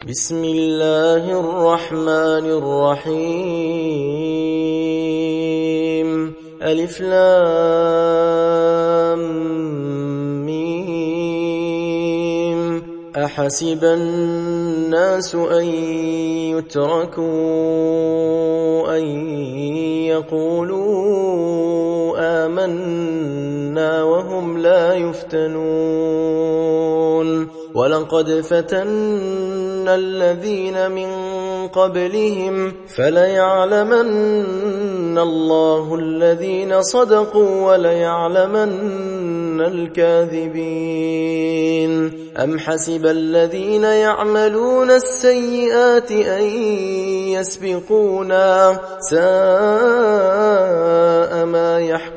بسم الله الرحمن الرحيم ألف لام ميم أحسب الناس أن يتركوا أن يقولوا آمنا وهم لا يفتنون ولقد فتنا الذين من قبلهم فليعلمن الله الذين صدقوا وليعلمن الكاذبين أم حسب الذين يعملون السيئات أن يسبقونا ساء ما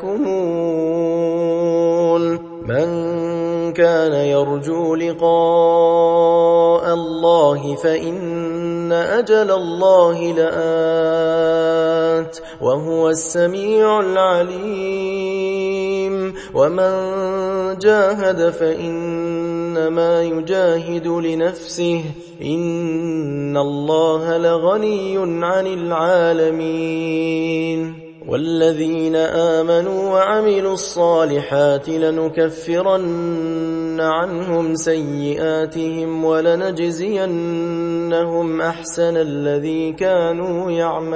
يحكمون من كان يرجو لقاء الله فإن أجل الله لآت وهو السميع العليم ومن جاهد فإنما يجاهد لنفسه إن الله لغني عن العالمين والذين آمنوا وعملوا الصالحات لنكفرن عنهم سيئاتهم ولنجزينهم أحسن الذي كانوا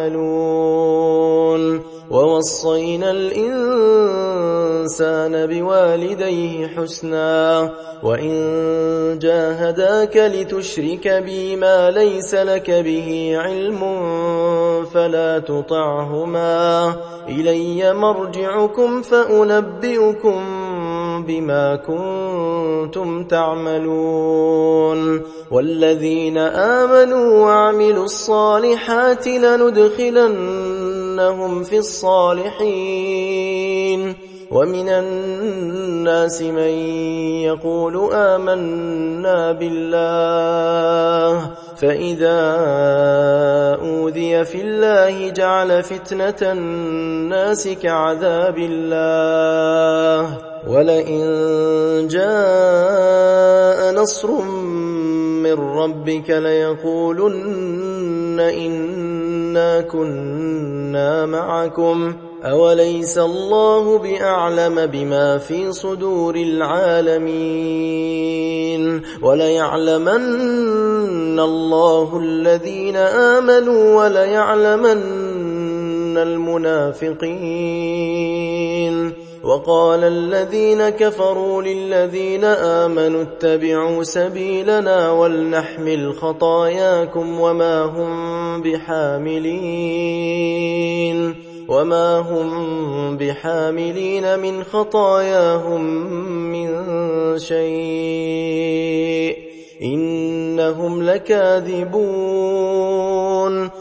يعملون ووصينا الإنسان بوالديه حسنا وإن جاهداك لتشرك بي ما ليس لك به علم فلا تطعهما إلي مرجعكم فأنبئكم بما كنتم تعملون والذين آمنوا وعملوا الصالحات لندخلنهم في الصالحين ومن الناس من يقول آمنا بالله فإذا أوذي في الله جعل فتنة الناس كعذاب الله ولئن جاء نصر من ربك ليقولن إنا كنا معكم أوليس الله بأعلم بما في صدور العالمين وليعلمن الله الذين آمنوا وليعلمن المنافقين وقال الذين كفروا للذين آمنوا اتبعوا سبيلنا ولنحمل خطاياكم وما هم بحاملين من خطاياهم من شيء إنهم لكاذبون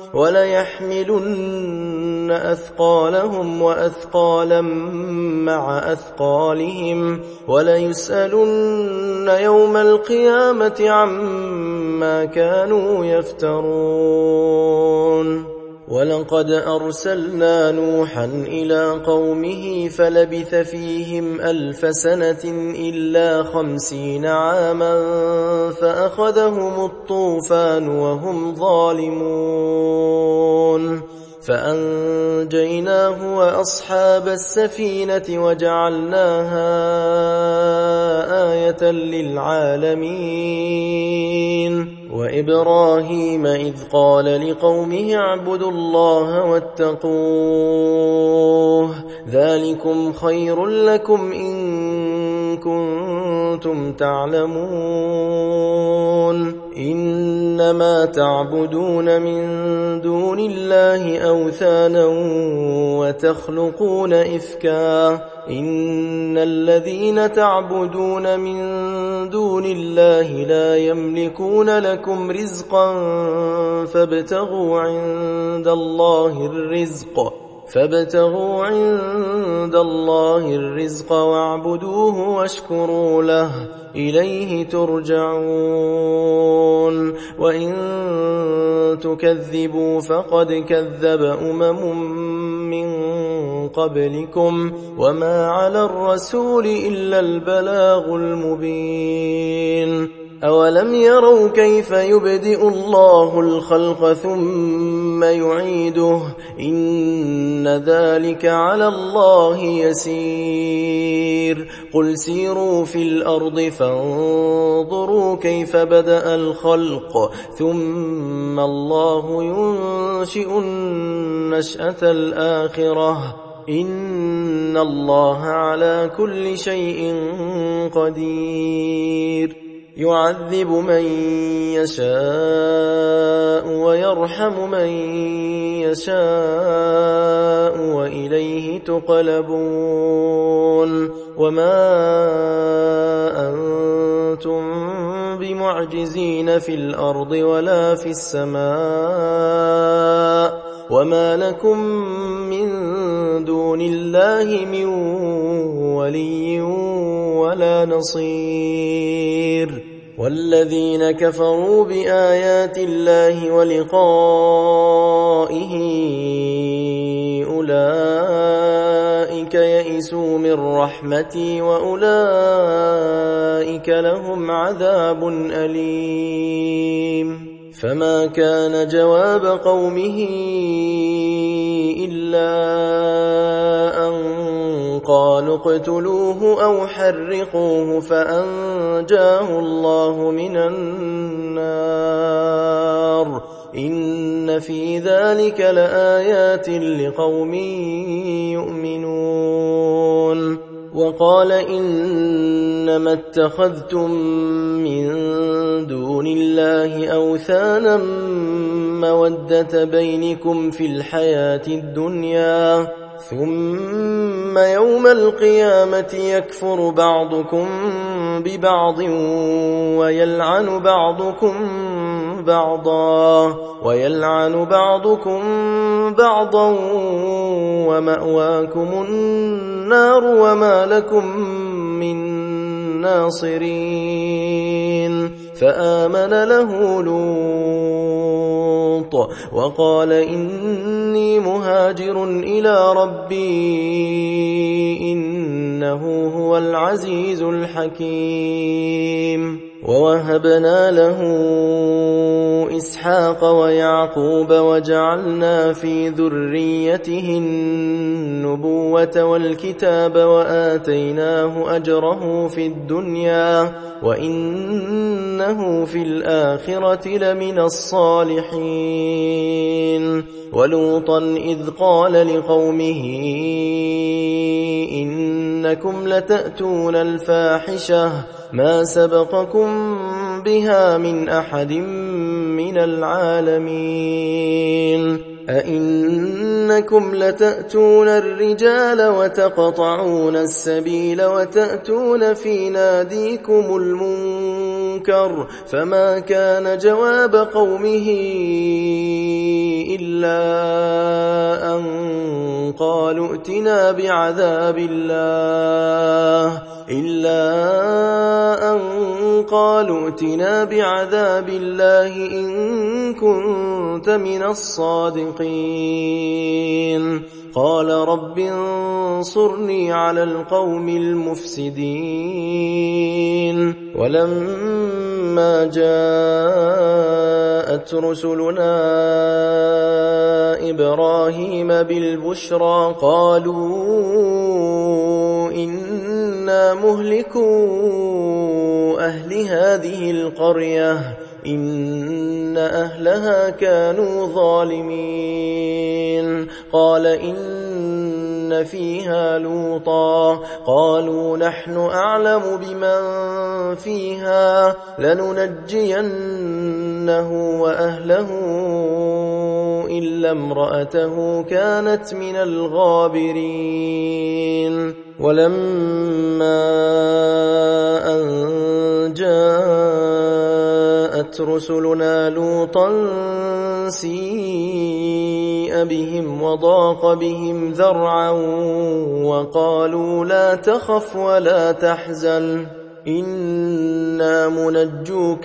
وليحملن أثقالهم وأثقالا مع أثقالهم وليسألن يوم القيامة عما كانوا يفترون ولقد أرسلنا نوحا إلى قومه فلبث فيهم 1000 سنة إلا 50 عاما فأخذهم الطوفان وهم ظالمون فأنجيناه وأصحاب السفينة وجعلناها آية للعالمين وإبراهيم إذ قال لقومه اعبدوا الله واتقوه ذلكم خير لكم إن كنتم تعلمون إنما تعبدون من دون الله أوثانا وتخلقون إفكا إن الذين تعبدون من دون الله لا يملكون لكم رزقا فابتغوا عند الله الرزق واعبدوه واشكروا له إليه ترجعون وإن تكذبوا فقد كذب من قبلكم وما على الرسول إلا البلاغ المبين أولم يروا كيف يبدئ الله الخلق ثم يعيده إن ذلك على الله يسير قل سيروا في الأرض فانظروا كيف بدأ الخلق ثم الله ينشئ النشأة الآخرة إن الله على كل شيء قدير يعذب من يشاء ويرحم من يشاء وإليه تقلبون وما أنتم بمعجزين في الأرض ولا في السماء وما لكم من دون الله من ولي ولا نصير والذين كفروا بآيات الله ولقائه أولئك يئسوا من رحمتي وأولئك لهم عذاب أليم فما كان جواب قومه إلا أن قالوا اقتلوه أو حرقوه فأنجاه الله من النار إن في ذلك لآيات لقوم يؤمنون وقال إنما اتخذتم من دون الله أوثانا مودة بينكم في الحياة الدنيا ثم يوم القيامة يكفر بعضكم ببعض ويلعن بعضكم بعضا ومأواكم النار وما لكم من ناصرين فآمن له لوط وقال إني مهاجر إلى ربي إنه هو العزيز الحكيم ووهبنا له إسحاق ويعقوب وجعلنا في ذريته النبوة والكتاب وآتيناه أجره في الدنيا وإنه في الآخرة لمن الصالحين ولوطا إذ قال لقومه إنكم لتأتون الفاحشة ما سبقكم بها من أحد من العالمين أئنكم لتأتون الرجال وتقطعون السبيل وتأتون في ناديكم المنكر فما كان جواب قومه إلا أن قالوا ائتنا بعذاب الله إن كنت من الصادقين قال رب انصرني على القوم المفسدين ولما جاءت رسلنا إبراهيم بالبشرى قالوا إنا مهلكو أهل هذه القرية إن أهلها كانوا ظالمين قال إن فيها لوطا قالوا نحن أعلم بمن فيها لننجينه وأهله إلا امرأته كانت من الغابرين ولما أن جاءت رسلنا لوطا سيء بهم وضاق بهم ذرعا وقالوا لا تخف ولا تحزن إنا منجوك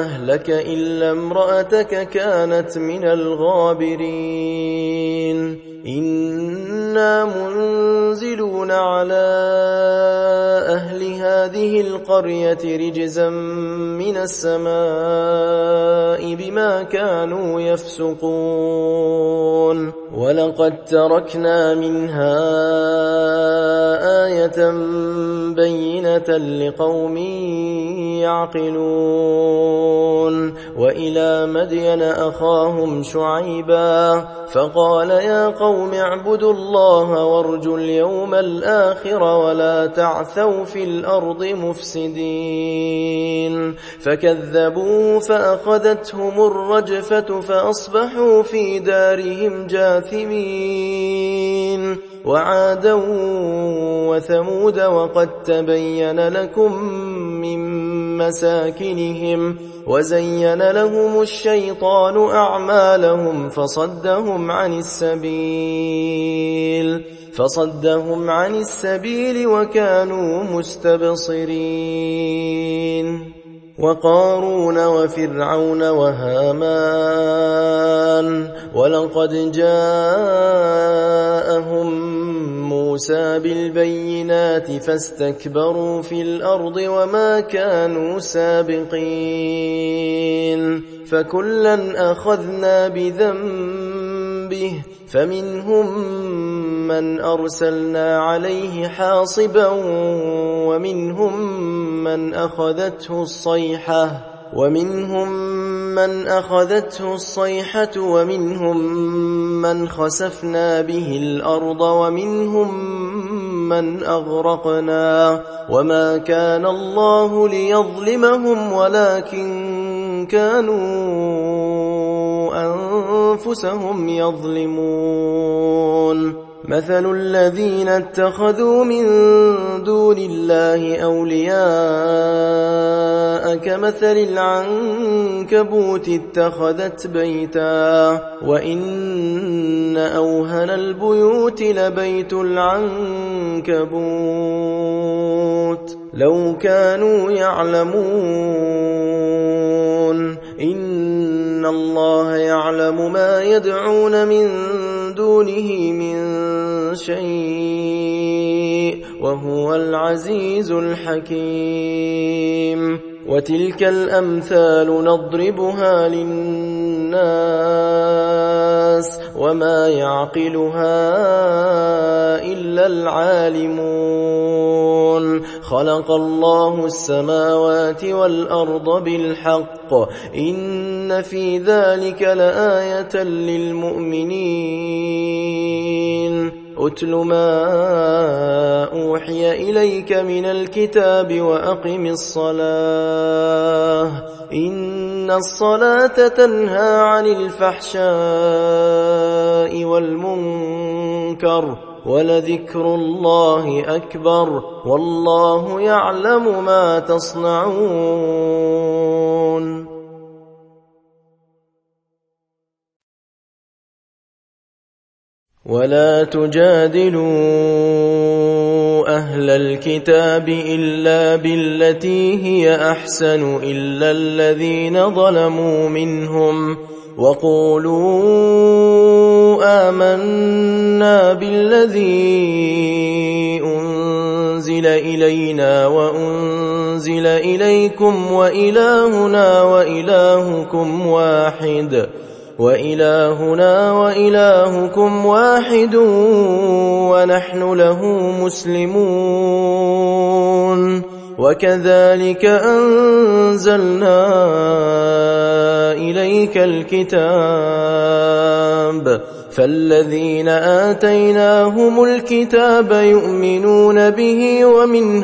وأهلك إلا امرأتك كانت من الغابرين إنا منزلون على أهل هذه القرية رجزا من السماء بما كانوا يفسقون ولقد تركنا منها آية بينة لقوم يعقلون وإلى مدين أخاهم شعيبا فقال يا قوم اعبدوا الله وارجوا اليوم الآخر ولا تعثوا في الأرض مفسدين فكذبوه فأخذتهم الرجفة فأصبحوا في دارهم جاثمين وعادا وثمود وقد تبين لكم من مساكنهم وزين لهم الشيطان أعمالهم فصدهم عن السبيل وكانوا مستبصرين وقارون وفرعون وهامان ولقد جاءهم موسى بالبينات فاستكبروا في الأرض وما كانوا سابقين فكلا أخذنا بذنبه فمنهم من أرسلنا عليه حاصبا ومنهم من أخذته الصيحة ومنهم من خسفنا به الأرض ومنهم من أغرقنا وما كان الله ليظلمهم ولكن كانوا أنفسهم يظلمون مثل الذين اتخذوا من دون الله أولياء كمثل العنكبوت اتخذت بيتا وإن أوهن البيوت لبيت العنكبوت لو كانوا يعلمون إن الله يعلم ما يدعون من دونه من شيء وهو العزيز الحكيم وتلك الأمثال نضربها للناس وما يعقلها إلا العالمون خلق الله السماوات والأرض بالحق إن في ذلك لآية للمؤمنين أتل ما أوحي إليك من الكتاب وأقم الصلاة إن الصلاة تنهى عن الفحشاء والمنكر ولذكر الله أكبر والله يعلم ما تصنعون ولا تجادلوا أهل الكتاب إلا بالتي هي أحسن إلا الذين ظلموا منهم وقولوا آمنا بالذي أنزل إلينا وأنزل إليكم وإلهنا وإلهكم واحد ونحن له مسلمون وكذلك أنزلنا إليك الكتاب فالذين آتيناهم الكتاب يؤمنون به ومن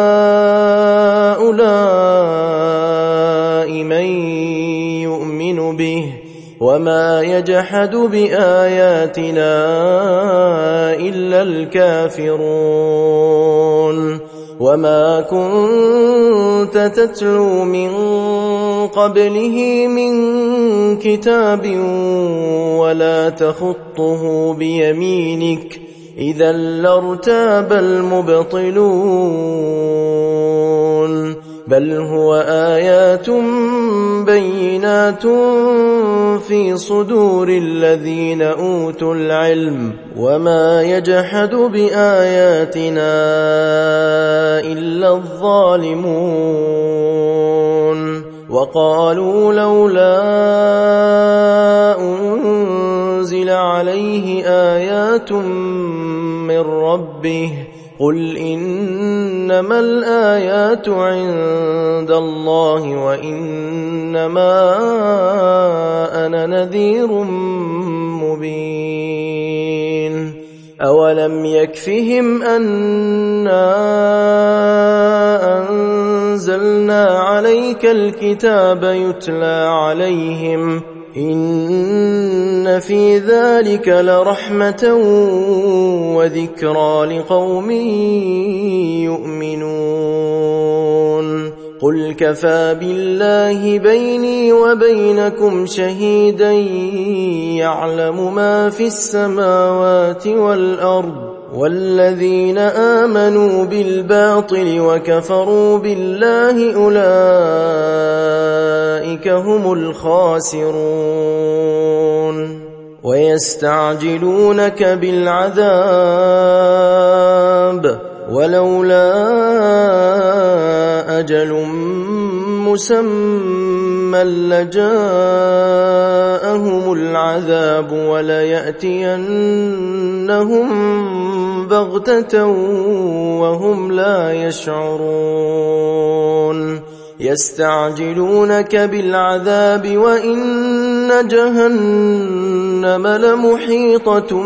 هؤلاء من يؤمن به وما يجحد بآياتنا إلا الكافرون وما كنت تتلو من قبله من كتاب ولا تخطه بيمينك إذا لارتاب المبطلون بل هو آيات بينات في صدور الذين أوتوا العلم وما يجحد بآياتنا إلا الظالمون وقالوا لولا أنزل عليه آيات من ربه قل إنما الآيات عند الله وإنما أنا نذير مبين أولم يكفهم أنا أنزلنا عليك الكتاب يتلى عليهم إن في ذلك لرحمة وذكرى لقوم يؤمنون قل كفى بالله بيني وبينكم شهيدا يعلم ما في السماوات والأرض والذين آمنوا بالباطل وكفروا بالله أولئك هم الخاسرون ويستعجلونك بالعذاب ولولا أجل مسمى لجاءهم العذاب وليأتينهم بغتة وهم لا يشعرون يستعجلونك بالعذاب وإن جهنم لمحيطة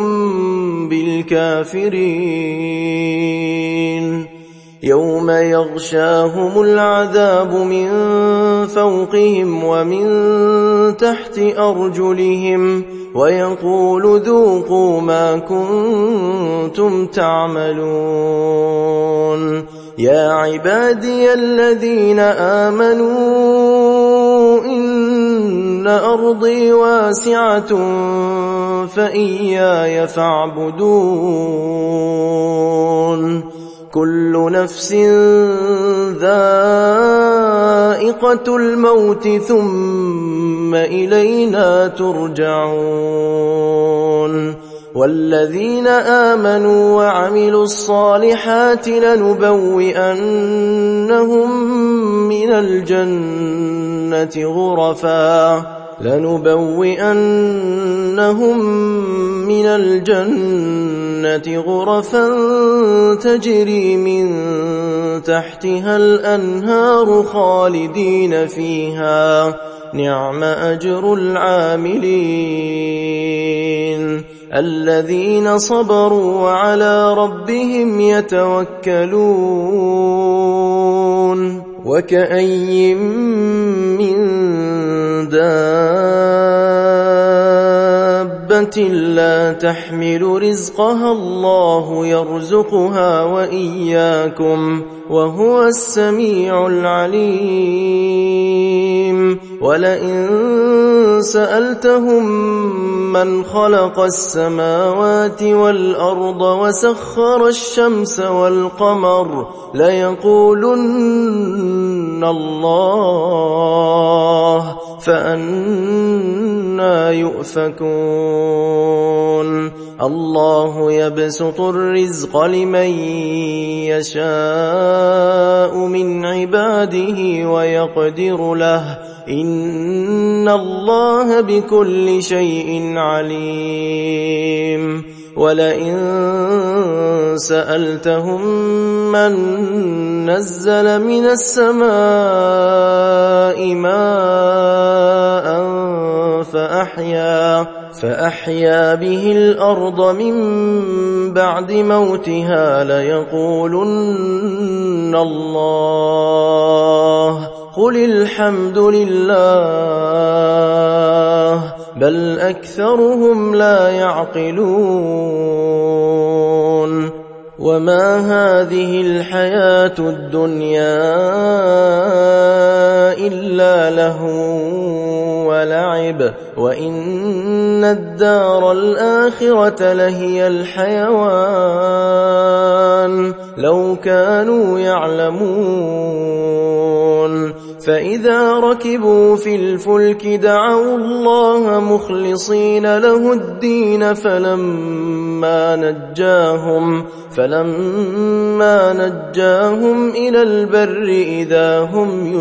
بالكافرين يوم يغشاهم العذاب من فوقهم ومن تحت أرجلهم ويقول ذوقوا ما كنتم تعملون يا عبادي الذين آمنوا إن أرضي واسعة فإياي فاعبدون كل نفس ذائقة الموت ثم إلينا ترجعون والذين آمنوا وعملوا الصالحات لنبوئنهم من الجنة غرفا تجري من تحتها الأنهار خالدين فيها نعم أجر العاملين الذين صبروا وعلى ربهم يتوكلون وكأي من دابة لا تحمل رزقها الله يرزقها وإياكم وهو السميع العليم ولئن سألتهم من خلق السماوات والأرض وسخر الشمس والقمر ليقولن الله فأنى يؤفكون الله يبسط الرزق لمن يشاء من عباده ويقدر له إن الله بكل شيء عليم ولئن سألتهم من نزل من السماء ماء فأحيا به الأرض من بعد موتها ليقولن الله قل الحمد لله بل أكثرهم لا يعقلون وما هذه الحياة الدنيا إلا لهو ولعب وإن الدار الآخرة لهي الحيوان الرحمن لو كانوا يعلمون فإذا ركبوا في الفلك دعوا الله مخلصين له الدين فلما نجاهم إلى البر إذا هم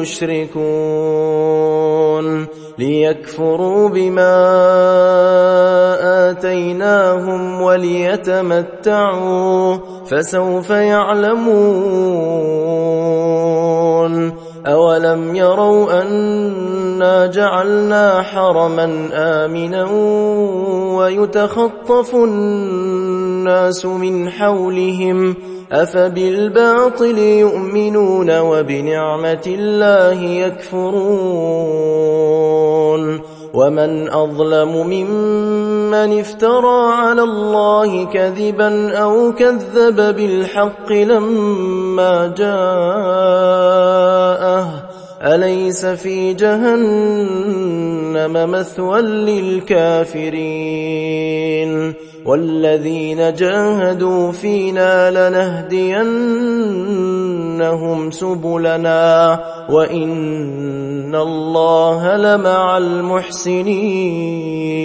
يشركون ليكفروا بما آتيناهم وليتمتعوا فسوف يعلمون أولم يروا أنا جعلنا حرما آمنا ويتخطف الناس من حولهم أفبالباطل يؤمنون وبنعمة الله يكفرون ومن أظلم ممن افترى على الله كذبا أو كذب بالحق لما جاءه أليس في جهنم مثوى للكافرين والذين جاهدوا فينا لنهدينهم سبلنا وإن الله لمع المحسنين